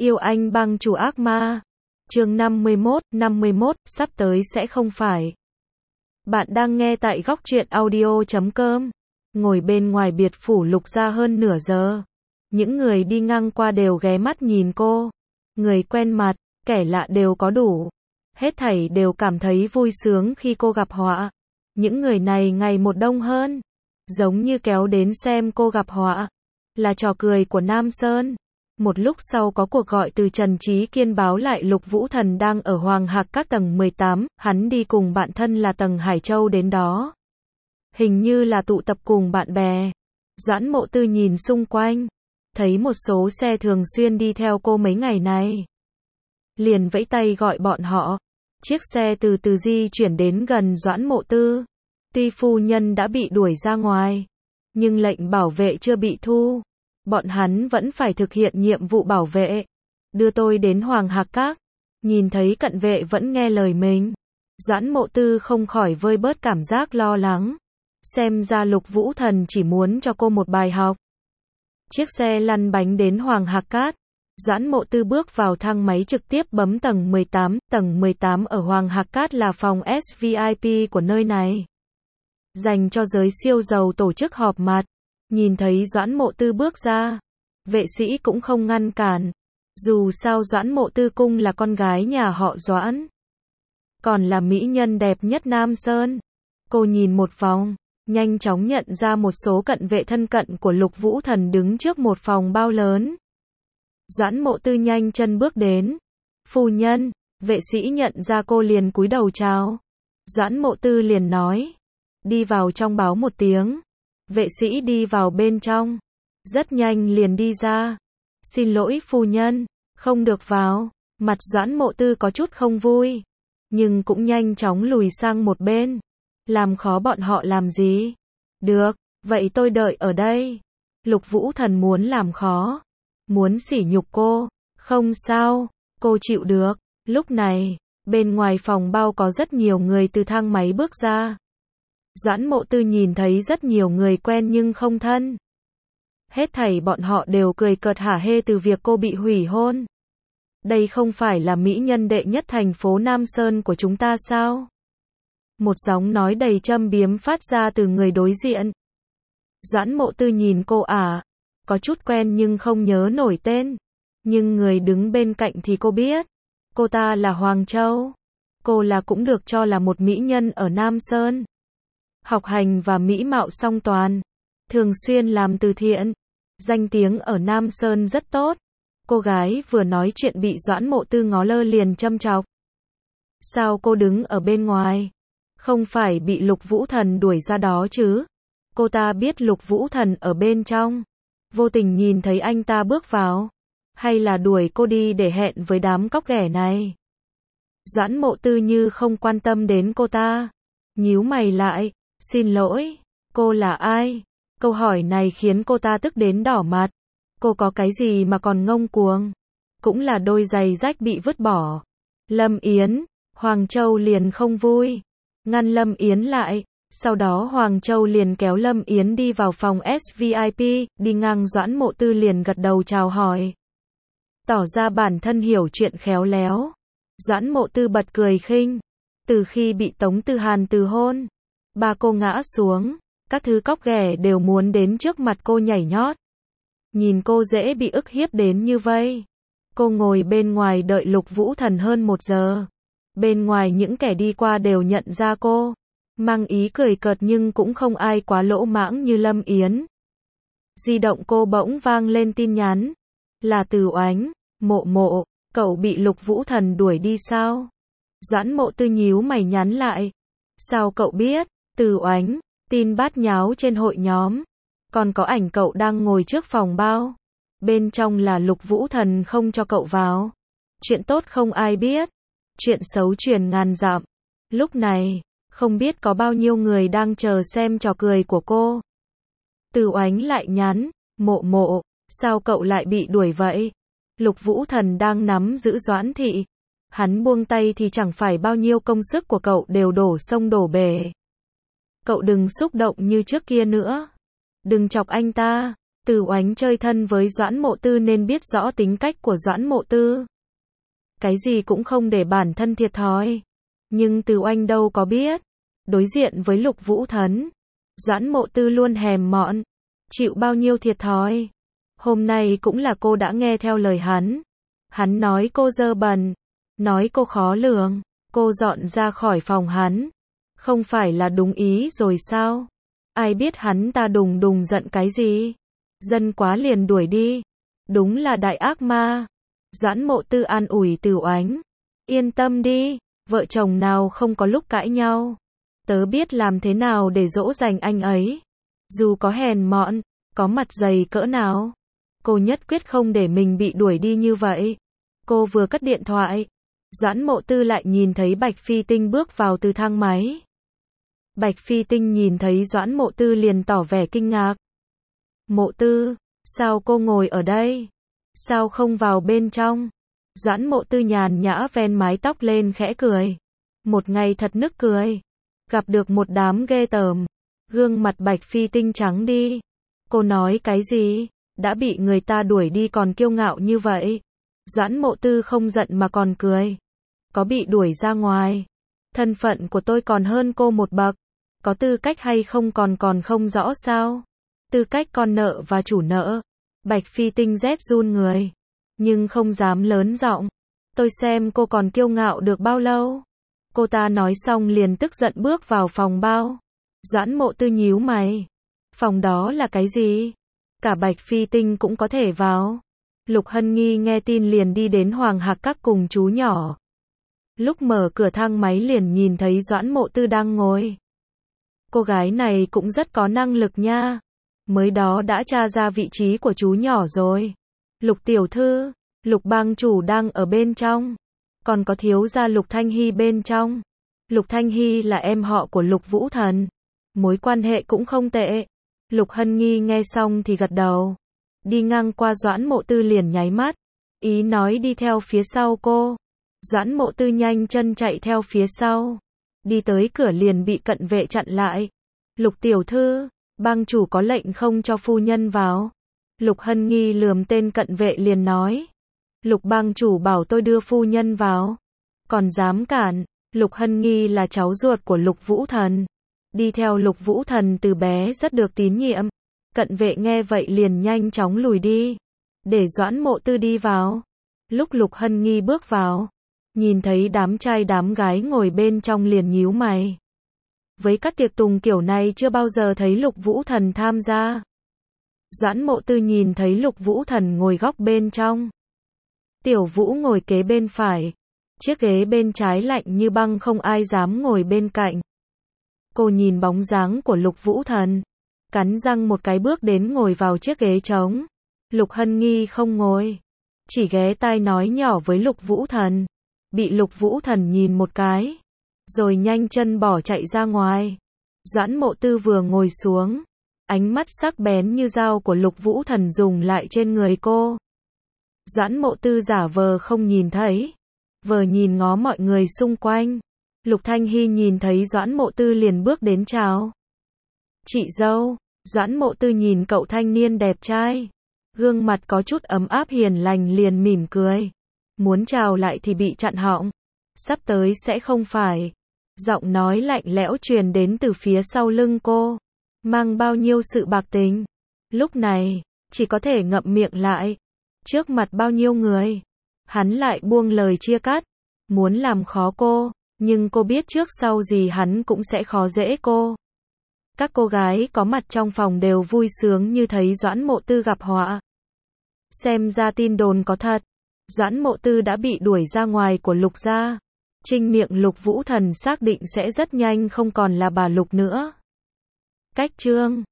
Yêu anh bang chủ ác ma. Chương 51, sắp tới sẽ không phải. Bạn đang nghe tại góc truyện audio.com. Ngồi bên ngoài biệt phủ Lục gia hơn nửa giờ. Những người đi ngang qua đều ghé mắt nhìn cô. Người quen mặt, kẻ lạ đều có đủ. Hết thảy đều cảm thấy vui sướng khi cô gặp họa. Những người này ngày một đông hơn. Giống như kéo đến xem cô gặp họa. Là trò cười của Nam Sơn. Một lúc sau có cuộc gọi từ Trần Trí Kiên báo lại Lục Vũ Thần đang ở Hoàng Hạc Các tầng 18, hắn đi cùng bạn thân là tầng Hải Châu đến đó. Hình như là tụ tập cùng bạn bè. Doãn Mộ Tư nhìn xung quanh, thấy một số xe thường xuyên đi theo cô mấy ngày này. Liền vẫy tay gọi bọn họ. Chiếc xe từ từ di chuyển đến gần Doãn Mộ Tư. Tuy phu nhân đã bị đuổi ra ngoài, nhưng lệnh bảo vệ chưa bị thu. Bọn hắn vẫn phải thực hiện nhiệm vụ bảo vệ. Đưa tôi đến Hoàng Hạc Các. Nhìn thấy cận vệ vẫn nghe lời mình. Doãn Mộ Tư không khỏi vơi bớt cảm giác lo lắng. Xem ra Lục Vũ Thần chỉ muốn cho cô một bài học. Chiếc xe lăn bánh đến Hoàng Hạc Các. Doãn Mộ Tư bước vào thang máy trực tiếp bấm tầng 18. Tầng 18 ở Hoàng Hạc Các là phòng SVIP của nơi này. Dành cho giới siêu giàu tổ chức họp mặt. Nhìn thấy Doãn Mộ Tư bước ra, vệ sĩ cũng không ngăn cản. Dù sao Doãn Mộ Tư cung là con gái nhà họ Doãn, còn là mỹ nhân đẹp nhất Nam Sơn. Cô nhìn một vòng, nhanh chóng nhận ra một số cận vệ thân cận của Lục Vũ Thần đứng trước một phòng bao lớn. Doãn Mộ Tư nhanh chân bước đến. Phu nhân, vệ sĩ nhận ra cô liền cúi đầu chào. Doãn Mộ Tư liền nói, đi vào trong báo một tiếng. Vệ sĩ đi vào bên trong, rất nhanh liền đi ra. Xin lỗi phu nhân, không được vào. Mặt Doãn Mộ Tư có chút không vui, nhưng cũng nhanh chóng lùi sang một bên. Làm khó bọn họ làm gì? Được, vậy tôi đợi ở đây. Lục Vũ Thần muốn làm khó, muốn sỉ nhục cô. Không sao, cô chịu được. Lúc này, bên ngoài phòng bao có rất nhiều người từ thang máy bước ra. Doãn Mộ Tư nhìn thấy rất nhiều người quen nhưng không thân. Hết thảy bọn họ đều cười cợt hả hê từ việc cô bị hủy hôn. Đây không phải là mỹ nhân đệ nhất thành phố Nam Sơn của chúng ta sao? Một giọng nói đầy châm biếm phát ra từ người đối diện. Doãn Mộ Tư nhìn cô có chút quen nhưng không nhớ nổi tên. Nhưng người đứng bên cạnh thì cô biết. Cô ta là Hoàng Châu. Cô là cũng được cho là một mỹ nhân ở Nam Sơn. Học hành và mỹ mạo song toàn, thường xuyên làm từ thiện, danh tiếng ở Nam Sơn rất tốt. Cô gái vừa nói chuyện bị Doãn Mộ Tư ngó lơ liền châm chọc. Sao cô đứng ở bên ngoài? Không phải bị Lục Vũ Thần đuổi ra đó chứ? Cô ta biết Lục Vũ Thần ở bên trong, vô tình nhìn thấy anh ta bước vào, hay là đuổi cô đi để hẹn với đám cóc ghẻ này? Doãn Mộ Tư như không quan tâm đến cô ta, nhíu mày lại. Xin lỗi, cô là ai? Câu hỏi này khiến cô ta tức đến đỏ mặt. Cô có cái gì mà còn ngông cuồng? Cũng là đôi giày rách bị vứt bỏ. Lâm Yến, Hoàng Châu liền không vui, ngăn Lâm Yến lại. Sau đó Hoàng Châu liền kéo Lâm Yến đi vào phòng SVIP, đi ngang Doãn Mộ Tư liền gật đầu chào hỏi. Tỏ ra bản thân hiểu chuyện khéo léo. Doãn Mộ Tư bật cười khinh. Từ khi bị Tống Tư Hàn từ hôn, bà cô ngã xuống, các thứ cóc ghẻ đều muốn đến trước mặt cô nhảy nhót. Nhìn cô dễ bị ức hiếp đến như vây. Cô ngồi bên ngoài đợi Lục Vũ Thần hơn 1 giờ. Bên ngoài những kẻ đi qua đều nhận ra cô, mang ý cười cợt nhưng cũng không ai quá lỗ mãng như Lâm Yến. Di động cô bỗng vang lên tin nhắn. Là từ Oánh. Mộ Mộ, cậu bị Lục Vũ Thần đuổi đi sao? Doãn Mộ Tư nhíu mày nhắn lại. Sao cậu biết? Từ Oánh, tin bát nháo trên hội nhóm. Còn có ảnh cậu đang ngồi trước phòng bao. Bên trong là Lục Vũ Thần không cho cậu vào. Chuyện tốt không ai biết, chuyện xấu truyền ngàn dặm. Lúc này, không biết có bao nhiêu người đang chờ xem trò cười của cô. Từ Oánh lại nhắn, Mộ Mộ, sao cậu lại bị đuổi vậy? Lục Vũ Thần đang nắm giữ Doãn thị. Hắn buông tay thì chẳng phải bao nhiêu công sức của cậu đều đổ sông đổ bể. Cậu đừng xúc động như trước kia nữa. Đừng chọc anh ta. Từ Oánh chơi thân với Doãn Mộ Tư nên biết rõ tính cách của Doãn Mộ Tư. Cái gì cũng không để bản thân thiệt thòi. Nhưng Từ Oanh đâu có biết. Đối diện với Lục Vũ Thần, Doãn Mộ Tư luôn hèm mọn, chịu bao nhiêu thiệt thòi. Hôm nay cũng là cô đã nghe theo lời hắn. Hắn nói cô dơ bẩn, nói cô khó lường, cô dọn ra khỏi phòng hắn. Không phải là đúng ý rồi sao? Ai biết hắn ta đùng đùng giận cái gì? Dân quá liền đuổi đi. Đúng là đại ác ma. Doãn Mộ Tư an ủi Từ Oánh. Yên tâm đi, vợ chồng nào không có lúc cãi nhau. Tớ biết làm thế nào để dỗ dành anh ấy. Dù có hèn mọn, có mặt dày cỡ nào, cô nhất quyết không để mình bị đuổi đi như vậy. Cô vừa cất điện thoại, Doãn Mộ Tư lại nhìn thấy Bạch Phi Tinh bước vào từ thang máy. Bạch Phi Tinh nhìn thấy Doãn Mộ Tư liền tỏ vẻ kinh ngạc. Mộ Tư, sao cô ngồi ở đây? Sao không vào bên trong? Doãn Mộ Tư nhàn nhã ven mái tóc lên khẽ cười. Một ngày thật nức cười. Gặp được một đám ghê tởm. Gương mặt Bạch Phi Tinh trắng đi. Cô nói cái gì? Đã bị người ta đuổi đi còn kiêu ngạo như vậy. Doãn Mộ Tư không giận mà còn cười. Có bị đuổi ra ngoài. Thân phận của tôi còn hơn cô một bậc. Có tư cách hay không còn không rõ sao? Tư cách con nợ và chủ nợ. Bạch Phi Tinh rét run người. Nhưng không dám lớn giọng. Tôi xem cô còn kiêu ngạo được bao lâu. Cô ta nói xong liền tức giận bước vào phòng bao. Doãn Mộ Tư nhíu mày. Phòng đó là cái gì? Cả Bạch Phi Tinh cũng có thể vào. Lục Hân Nghi nghe tin liền đi đến Hoàng Hạc Các cùng chú nhỏ. Lúc mở cửa thang máy liền nhìn thấy Doãn Mộ Tư đang ngồi. Cô gái này cũng rất có năng lực nha. Mới đó đã tra ra vị trí của chú nhỏ rồi. Lục tiểu thư, Lục bang chủ đang ở bên trong. Còn có thiếu gia Lục Thanh Hy bên trong. Lục Thanh Hy là em họ của Lục Vũ Thần. Mối quan hệ cũng không tệ. Lục Hân Nghi nghe xong thì gật đầu. Đi ngang qua Doãn Mộ Tư liền nháy mắt. Ý nói đi theo phía sau cô. Doãn Mộ Tư nhanh chân chạy theo phía sau. Đi tới cửa liền bị cận vệ chặn lại. Lục tiểu thư, bang chủ có lệnh không cho phu nhân vào. Lục Hân Nghi lườm tên cận vệ liền nói. Lục bang chủ bảo tôi đưa phu nhân vào. Còn dám cản. Lục Hân Nghi là cháu ruột của Lục Vũ Thần. Đi theo Lục Vũ Thần từ bé rất được tín nhiệm. Cận vệ nghe vậy liền nhanh chóng lùi đi. Để Doãn Mộ Tư đi vào. Lúc Lục Hân Nghi bước vào. Nhìn thấy đám trai đám gái ngồi bên trong liền nhíu mày. Với các tiệc tùng kiểu này chưa bao giờ thấy Lục Vũ Thần tham gia. Doãn Mộ Tư nhìn thấy Lục Vũ Thần ngồi góc bên trong. Tiểu Vũ ngồi kế bên phải. Chiếc ghế bên trái lạnh như băng không ai dám ngồi bên cạnh. Cô nhìn bóng dáng của Lục Vũ Thần. Cắn răng một cái bước đến ngồi vào chiếc ghế trống. Lục Hân Nghi không ngồi. Chỉ ghé tai nói nhỏ với Lục Vũ Thần. Bị Lục Vũ Thần nhìn một cái. Rồi nhanh chân bỏ chạy ra ngoài. Doãn Mộ Tư vừa ngồi xuống. Ánh mắt sắc bén như dao của Lục Vũ Thần dùng lại trên người cô. Doãn Mộ Tư giả vờ không nhìn thấy. Vờ nhìn ngó mọi người xung quanh. Lục Thanh Hy nhìn thấy Doãn Mộ Tư liền bước đến chào. Chị dâu. Doãn Mộ Tư nhìn cậu thanh niên đẹp trai. Gương mặt có chút ấm áp hiền lành liền mỉm cười. Muốn chào lại thì bị chặn họng. Sắp tới sẽ không phải. Giọng nói lạnh lẽo truyền đến từ phía sau lưng cô. Mang bao nhiêu sự bạc tình. Lúc này, chỉ có thể ngậm miệng lại. Trước mặt bao nhiêu người. Hắn lại buông lời chia cắt. Muốn làm khó cô. Nhưng cô biết trước sau gì hắn cũng sẽ khó dễ cô. Các cô gái có mặt trong phòng đều vui sướng như thấy Doãn Mộ Tư gặp họa. Xem ra tin đồn có thật. Doãn Mộ Tư đã bị đuổi ra ngoài của Lục gia. Trinh miệng Lục Vũ Thần xác định sẽ rất nhanh không còn là bà Lục nữa. Cách chương